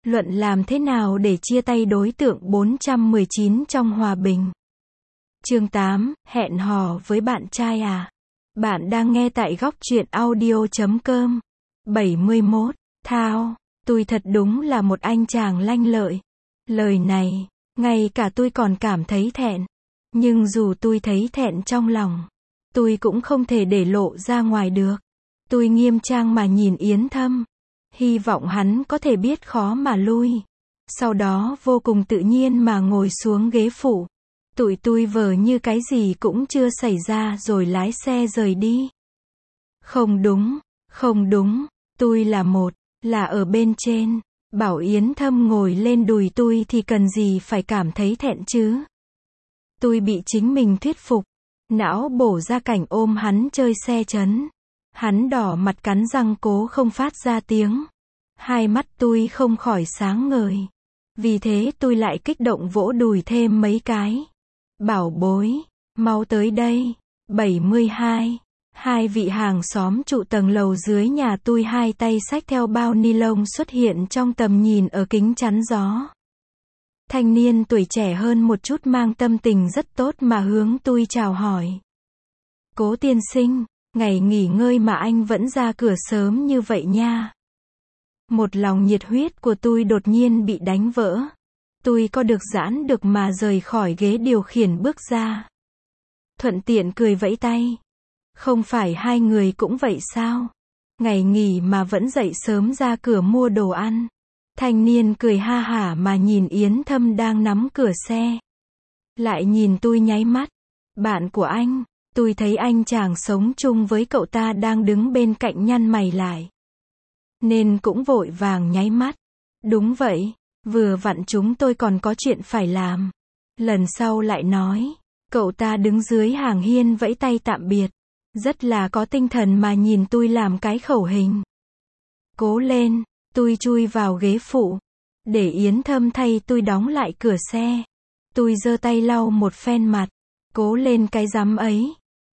Luận làm thế nào để chia tay đối tượng 419 trong hòa bình. Chương 8, hẹn hò với bạn trai à? Bạn đang nghe tại góc truyện audio.com. 71. Thao, tôi thật đúng là một anh chàng lanh lợi. Lời này, ngay cả tôi còn cảm thấy thẹn. Nhưng dù tôi thấy thẹn trong lòng, tôi cũng không thể để lộ ra ngoài được. Tôi nghiêm trang mà nhìn Yến Thâm. Hy vọng hắn có thể biết khó mà lui. Sau đó vô cùng tự nhiên mà ngồi xuống ghế phụ. Tụi tôi vờ như cái gì cũng chưa xảy ra rồi lái xe rời đi. Không đúng, tôi là ở bên trên. Bảo Yến Thâm ngồi lên đùi tôi thì cần gì phải cảm thấy thẹn chứ. Tôi bị chính mình thuyết phục. Não bổ ra cảnh ôm hắn chơi xe chấn. Hắn đỏ mặt cắn răng cố không phát ra tiếng. Hai mắt tôi không khỏi sáng ngời. Vì thế tôi lại kích động vỗ đùi thêm mấy cái. Bảo bối, mau tới đây. 72. Hai vị hàng xóm trụ tầng lầu dưới nhà tôi hai tay xách theo bao ni lông xuất hiện trong tầm nhìn ở kính chắn gió. Thanh niên tuổi trẻ hơn một chút mang tâm tình rất tốt mà hướng tôi chào hỏi. Cố tiên sinh, ngày nghỉ ngơi mà anh vẫn ra cửa sớm như vậy nha. Một lòng nhiệt huyết của tôi đột nhiên bị đánh vỡ. Tôi có được giãn được mà rời khỏi ghế điều khiển bước ra. Thuận tiện cười vẫy tay. Không phải hai người cũng vậy sao? Ngày nghỉ mà vẫn dậy sớm ra cửa mua đồ ăn. Thanh niên cười ha hả mà nhìn Yến Thâm đang nắm cửa xe. Lại nhìn tôi nháy mắt. Bạn của anh, tôi thấy anh chàng sống chung với cậu ta đang đứng bên cạnh nhăn mày lại. Nên cũng vội vàng nháy mắt. Đúng vậy, vừa vặn chúng tôi còn có chuyện phải làm. Lần sau lại nói. Cậu ta đứng dưới hàng hiên vẫy tay tạm biệt. Rất là có tinh thần mà nhìn tôi làm cái khẩu hình. Cố lên, tôi chui vào ghế phụ. Để Yến Thâm thay tôi đóng lại cửa xe. Tôi giơ tay lau một phen mặt. Cố lên cái rắm ấy.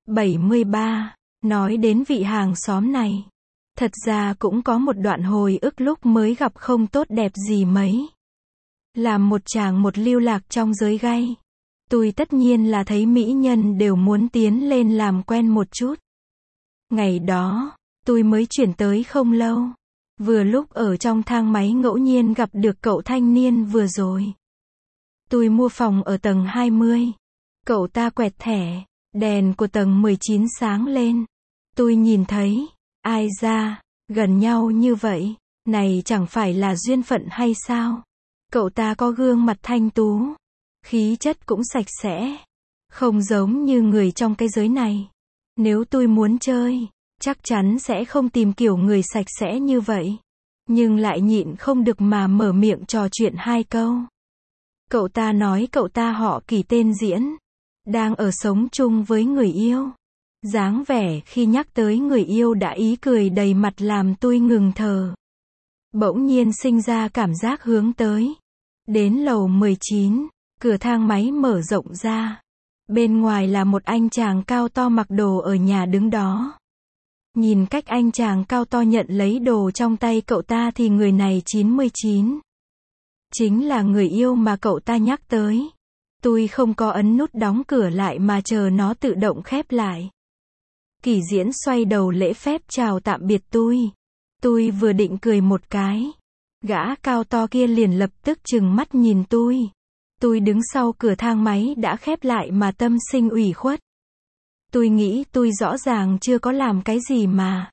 73. Nói đến vị hàng xóm này. Thật ra cũng có một đoạn hồi ức lúc mới gặp không tốt đẹp gì mấy. Làm một chàng một lưu lạc trong giới gay. Tôi tất nhiên là thấy mỹ nhân đều muốn tiến lên làm quen một chút. Ngày đó, tôi mới chuyển tới không lâu. Vừa lúc ở trong thang máy ngẫu nhiên gặp được cậu thanh niên vừa rồi. Tôi mua phòng ở tầng 20. Cậu ta quẹt thẻ, đèn của tầng 19 sáng lên. Tôi nhìn thấy, ai da, gần nhau như vậy, này chẳng phải là duyên phận hay sao? Cậu ta có gương mặt thanh tú, khí chất cũng sạch sẽ, không giống như người trong cái giới này. Nếu tôi muốn chơi, chắc chắn sẽ không tìm kiểu người sạch sẽ như vậy. Nhưng lại nhịn không được mà mở miệng trò chuyện hai câu. Cậu ta nói cậu ta họ Kỳ tên Diễn, đang ở sống chung với người yêu. Dáng vẻ khi nhắc tới người yêu đã ý cười đầy mặt làm tôi ngừng thở. Bỗng nhiên sinh ra cảm giác hướng tới. Đến lầu 19, cửa thang máy mở rộng ra. Bên ngoài là một anh chàng cao to mặc đồ ở nhà đứng đó. Nhìn cách anh chàng cao to nhận lấy đồ trong tay cậu ta thì người này 99. Chính là người yêu mà cậu ta nhắc tới. Tôi không có ấn nút đóng cửa lại mà chờ nó tự động khép lại. Kỳ Diễn xoay đầu lễ phép chào tạm biệt tôi. Tôi vừa định cười một cái. Gã cao to kia liền lập tức trừng mắt nhìn tôi. Tôi đứng sau cửa thang máy đã khép lại mà tâm sinh ủy khuất. Tôi nghĩ tôi rõ ràng chưa có làm cái gì mà.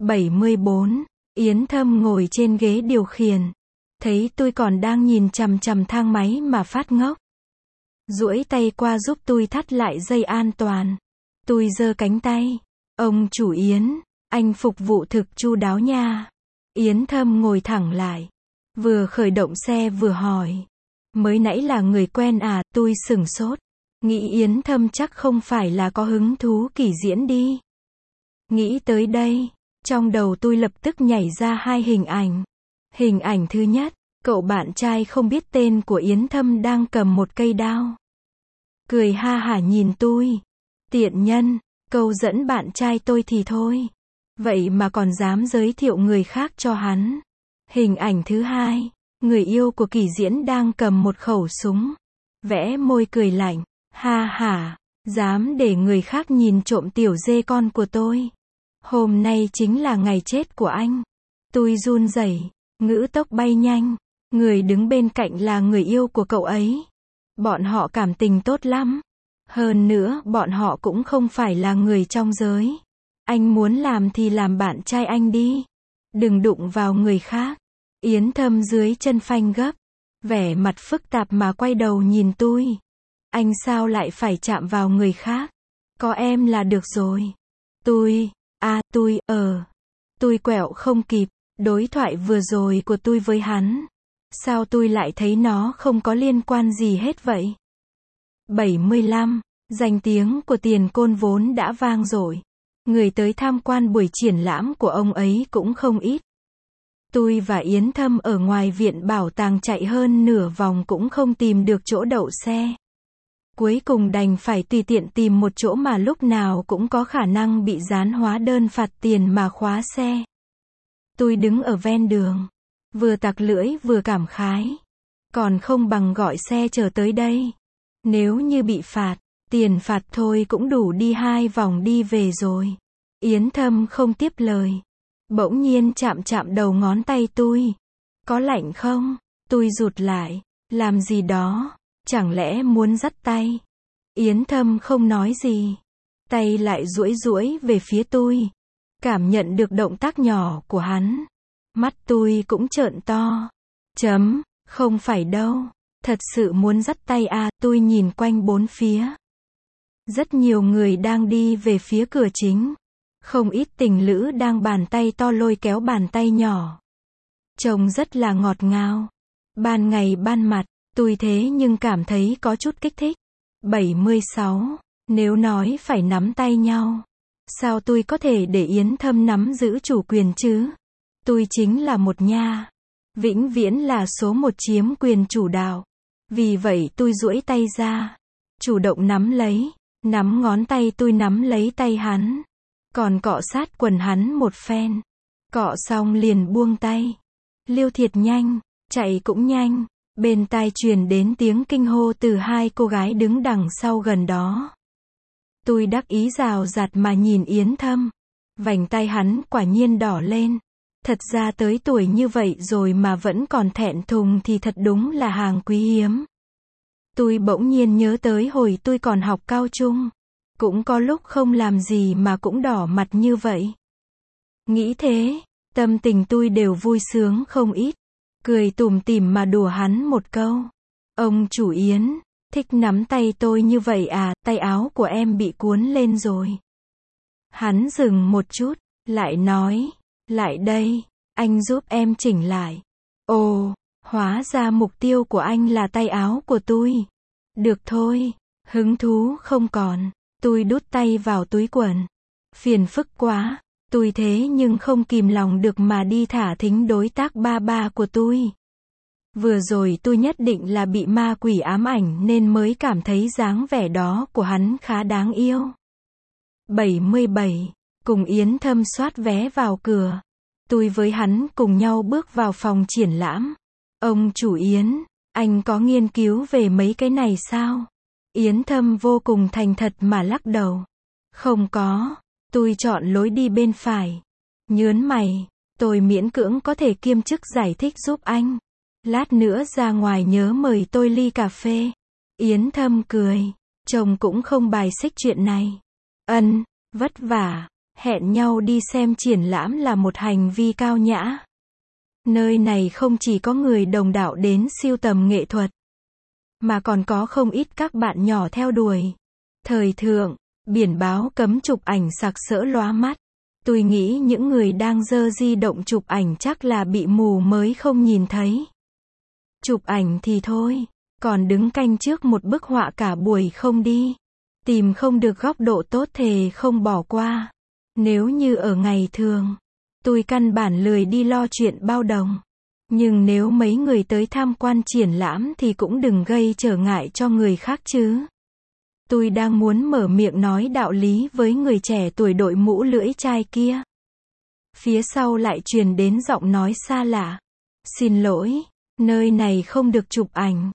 74. Yến Thâm ngồi trên ghế điều khiển. Thấy tôi còn đang nhìn chằm chằm thang máy mà phát ngốc. Duỗi tay qua giúp tôi thắt lại dây an toàn. Tôi giơ cánh tay. Ông chủ Yến, anh phục vụ thực chu đáo nha. Yến Thâm ngồi thẳng lại. Vừa khởi động xe vừa hỏi. Mới nãy là người quen à? Tôi sửng sốt. Nghĩ Yến Thâm chắc không phải là có hứng thú Kỳ Diễn đi. Nghĩ tới đây, trong đầu tôi lập tức nhảy ra hai hình ảnh. Hình ảnh thứ nhất, cậu bạn trai không biết tên của Yến Thâm đang cầm một cây đao. Cười ha hả nhìn tôi. Tiện nhân, câu dẫn bạn trai tôi thì thôi. Vậy mà còn dám giới thiệu người khác cho hắn. Hình ảnh thứ hai, Người yêu của Kỷ Diễn đang cầm một khẩu súng. Vẽ môi cười lạnh. Ha ha, dám để người khác nhìn trộm tiểu dê con của tôi. Hôm nay chính là ngày chết của anh. Tôi run rẩy, ngữ tốc bay nhanh. Người đứng bên cạnh là người yêu của cậu ấy. Bọn họ cảm tình tốt lắm. Hơn nữa, bọn họ cũng không phải là người trong giới. Anh muốn làm thì làm bạn trai anh đi. Đừng đụng vào người khác. Yến Thâm dưới chân phanh gấp. Vẻ mặt phức tạp mà quay đầu nhìn tôi. Anh sao lại phải chạm vào người khác? Có em là được rồi. Tôi quẹo không kịp. Đối thoại vừa rồi của tôi với hắn. Sao tôi lại thấy nó không có liên quan gì hết vậy? 75. Danh tiếng của Tiền Côn vốn đã vang dội. Người tới tham quan buổi triển lãm của ông ấy cũng không ít. Tôi và Yến Thâm ở ngoài viện bảo tàng chạy hơn nửa vòng cũng không tìm được chỗ đậu xe. Cuối cùng đành phải tùy tiện tìm một chỗ mà lúc nào cũng có khả năng bị dán hóa đơn phạt tiền mà khóa xe. Tôi đứng ở ven đường, vừa tặc lưỡi vừa cảm khái. Còn không bằng gọi xe chờ tới đây. Nếu như bị phạt, tiền phạt thôi cũng đủ đi 2 vòng đi về rồi. Yến Thâm không tiếp lời. Bỗng nhiên chạm đầu ngón tay tôi. Có lạnh không? Tôi rụt lại. Làm gì đó? Chẳng lẽ muốn dắt tay? Yến Thâm không nói gì. Tay lại duỗi về phía tôi. Cảm nhận được động tác nhỏ của hắn. Mắt tôi cũng trợn to. Không phải đâu. Thật sự muốn dắt tay à? Tôi nhìn quanh bốn phía. Rất nhiều người đang đi về phía cửa chính. Không ít tình lữ đang bàn tay to lôi kéo bàn tay nhỏ. Trông rất là ngọt ngào. Ban ngày ban mặt, tôi thế nhưng cảm thấy có chút kích thích. 76. Nếu nói phải nắm tay nhau, sao tôi có thể để Yến Thâm nắm giữ chủ quyền chứ? Tôi chính là một nha. Vĩnh viễn là số 1 chiếm quyền chủ đạo. Vì vậy tôi duỗi tay ra. Chủ động nắm lấy. Nắm ngón tay tôi nắm lấy tay hắn. Còn cọ sát quần hắn một phen. Cọ xong liền buông tay. Liêu thiệt nhanh. Chạy cũng nhanh. Bên tai truyền đến tiếng kinh hô từ 2 cô gái đứng đằng sau gần đó. Tôi đắc ý rào rạt mà nhìn Yến Thâm. Vành tay hắn quả nhiên đỏ lên. Thật ra tới tuổi như vậy rồi mà vẫn còn thẹn thùng thì thật đúng là hàng quý hiếm. Tôi bỗng nhiên nhớ tới hồi tôi còn học cao trung. Cũng có lúc không làm gì mà cũng đỏ mặt như vậy. Nghĩ thế, tâm tình tôi đều vui sướng không ít. Cười tủm tỉm mà đùa hắn một câu. Ông chủ Yến, thích nắm tay tôi như vậy à? Tay áo của em bị cuốn lên rồi. Hắn dừng một chút, lại nói. Lại đây, anh giúp em chỉnh lại. Ồ, hóa ra mục tiêu của anh là tay áo của tôi. Được thôi, hứng thú không còn. Tôi đút tay vào túi quần. Phiền phức quá. Tôi thế nhưng không kìm lòng được mà đi thả thính đối tác ba của tôi. Vừa rồi tôi nhất định là bị ma quỷ ám ảnh nên mới cảm thấy dáng vẻ đó của hắn khá đáng yêu. 77. Cùng Yến Thâm soát vé vào cửa. Tôi với hắn cùng nhau bước vào phòng triển lãm. Ông chủ Yến, anh có nghiên cứu về mấy cái này sao? Yến Thâm vô cùng thành thật mà lắc đầu. Không có. Tôi chọn lối đi bên phải. Nhớn mày. Tôi miễn cưỡng có thể kiêm chức giải thích giúp anh. Lát nữa ra ngoài nhớ mời tôi ly cà phê. Yến Thâm cười. Chồng cũng không bài xích chuyện này. Vất vả. Hẹn nhau đi xem triển lãm là một hành vi cao nhã. Nơi này không chỉ có người đồng đạo đến sưu tầm nghệ thuật, mà còn có không ít các bạn nhỏ theo đuổi. Thời thượng, biển báo cấm chụp ảnh sặc sỡ lóa mắt. Tôi nghĩ những người đang giơ di động chụp ảnh chắc là bị mù mới không nhìn thấy. Chụp ảnh thì thôi, còn đứng canh trước một bức họa cả buổi không đi. Tìm không được góc độ tốt thề không bỏ qua. Nếu như ở ngày thường, tôi căn bản lười đi lo chuyện bao đồng. Nhưng nếu mấy người tới tham quan triển lãm thì cũng đừng gây trở ngại cho người khác chứ. Tôi đang muốn mở miệng nói đạo lý với người trẻ tuổi đội mũ lưỡi chai kia. Phía sau lại truyền đến giọng nói xa lạ. Xin lỗi, Nơi này không được chụp ảnh.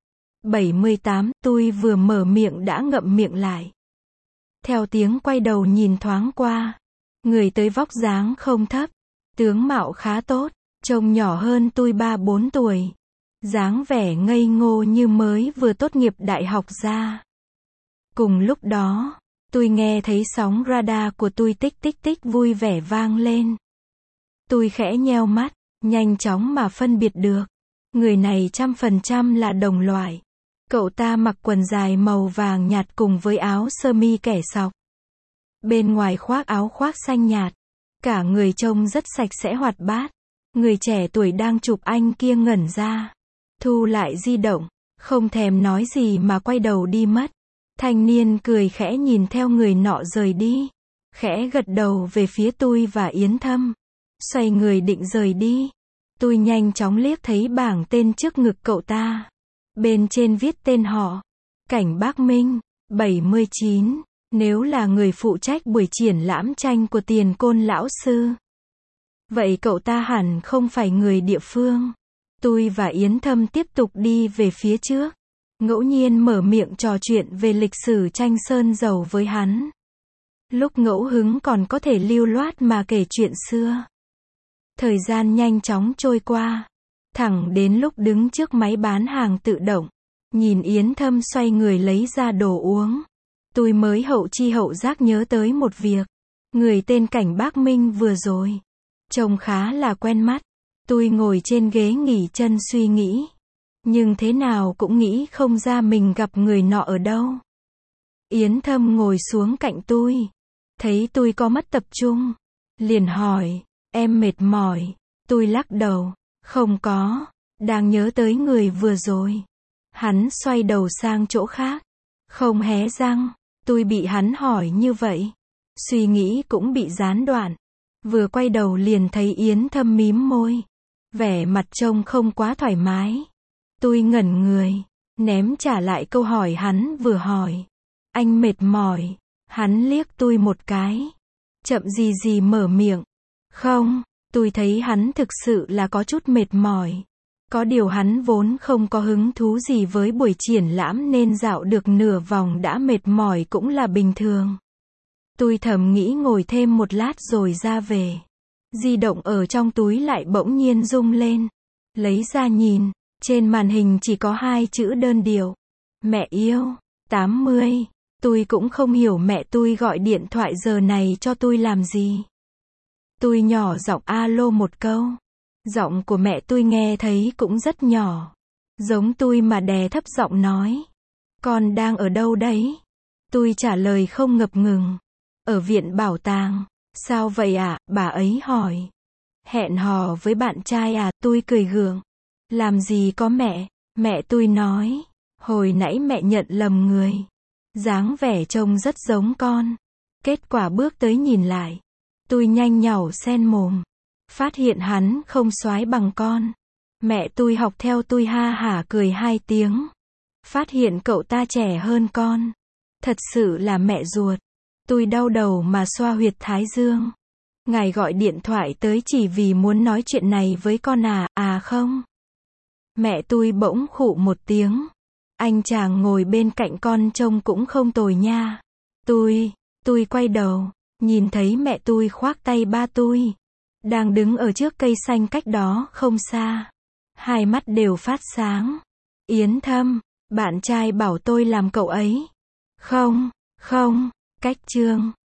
78, tôi vừa mở miệng đã ngậm miệng lại. Theo tiếng quay đầu nhìn thoáng qua. Người tới vóc dáng không thấp. Tướng mạo khá tốt. Trông nhỏ hơn tôi 3-4 tuổi. Dáng vẻ ngây ngô như mới vừa tốt nghiệp đại học ra. Cùng lúc đó, tôi nghe thấy sóng radar của tôi tích tích tích vui vẻ vang lên. Tôi khẽ nheo mắt, nhanh chóng mà phân biệt được. Người này 100% là đồng loại. Cậu ta mặc quần dài màu vàng nhạt cùng với áo sơ mi kẻ sọc. Bên ngoài khoác áo khoác xanh nhạt. Cả người trông rất sạch sẽ hoạt bát. Người trẻ tuổi đang chụp anh kia ngẩn ra. Thu lại di động, không thèm nói gì mà quay đầu đi mất. Thanh niên cười khẽ nhìn theo người nọ rời đi. Khẽ gật đầu về phía tôi và Yến Thâm. Xoay người định rời đi. Tôi nhanh chóng liếc thấy bảng tên trước ngực cậu ta. Bên trên viết tên họ. Cảnh Bác Minh, 79. Nếu là người phụ trách buổi triển lãm tranh của Tiền Côn lão sư. Vậy cậu ta hẳn không phải người địa phương. Tôi và Yến Thâm tiếp tục đi về phía trước. Ngẫu nhiên mở miệng trò chuyện về lịch sử tranh sơn dầu với hắn. Lúc ngẫu hứng còn có thể lưu loát mà kể chuyện xưa. Thời gian nhanh chóng trôi qua. Thẳng đến lúc đứng trước máy bán hàng tự động. Nhìn Yến Thâm xoay người lấy ra đồ uống. Tôi mới hậu chi hậu giác nhớ tới một việc. Người tên Cảnh Bác Minh vừa rồi. Trông khá là quen mắt. Tôi ngồi trên ghế nghỉ chân suy nghĩ. Nhưng thế nào cũng nghĩ không ra mình gặp người nọ ở đâu. Yến Thâm ngồi xuống cạnh tôi. Thấy tôi có mất tập trung. Liền hỏi, em mệt mỏi. Tôi lắc đầu, không có. Đang nhớ tới người vừa rồi. Hắn xoay đầu sang chỗ khác. Không hé răng. Tôi bị hắn hỏi như vậy. Suy nghĩ cũng bị gián đoạn. Vừa quay đầu liền thấy Yến Thâm mím môi. Vẻ mặt trông không quá thoải mái. Tôi ngẩn người. Ném trả lại câu hỏi hắn vừa hỏi. Anh mệt mỏi. Hắn liếc tôi một cái. Chậm gì gì mở miệng. Không, tôi thấy hắn thực sự là có chút mệt mỏi. Có điều hắn vốn không có hứng thú gì với buổi triển lãm nên dạo được nửa vòng đã mệt mỏi cũng là bình thường. Tôi thầm nghĩ ngồi thêm một lát rồi ra về. Di động ở trong túi lại bỗng nhiên rung lên. Lấy ra nhìn, trên màn hình chỉ có 2 chữ đơn điệu. Mẹ yêu, 80. Tôi cũng không hiểu mẹ tôi gọi điện thoại giờ này cho tôi làm gì. Tôi nhỏ giọng alo một câu. Giọng của mẹ tôi nghe thấy cũng rất nhỏ. Giống tôi mà đè thấp giọng nói. Con đang ở đâu đấy? Tôi trả lời không ngập ngừng. Ở viện bảo tàng. Sao vậy ạ? Bà ấy hỏi. Hẹn hò với bạn trai à? Tôi cười gượng. Làm gì có mẹ? Mẹ tôi nói. Hồi nãy mẹ nhận lầm người. Dáng vẻ trông rất giống con. Kết quả bước tới nhìn lại. Tôi nhanh nhảu sen mồm. Phát hiện hắn không xoái bằng con. Mẹ tôi học theo tôi ha hả cười 2 tiếng. Phát hiện cậu ta trẻ hơn con. Thật sự là mẹ ruột. Tôi đau đầu mà xoa huyệt thái dương. Ngài gọi điện thoại tới chỉ vì muốn nói chuyện này với con à? À không. Mẹ tôi bỗng khụ một tiếng. Anh chàng ngồi bên cạnh con trông cũng không tồi nha. Tôi quay đầu. Nhìn thấy mẹ tôi khoác tay ba tôi. Đang đứng ở trước cây xanh cách đó không xa. Hai mắt đều phát sáng. Yến Thâm, bạn trai bảo tôi làm cậu ấy. Không, cách chương.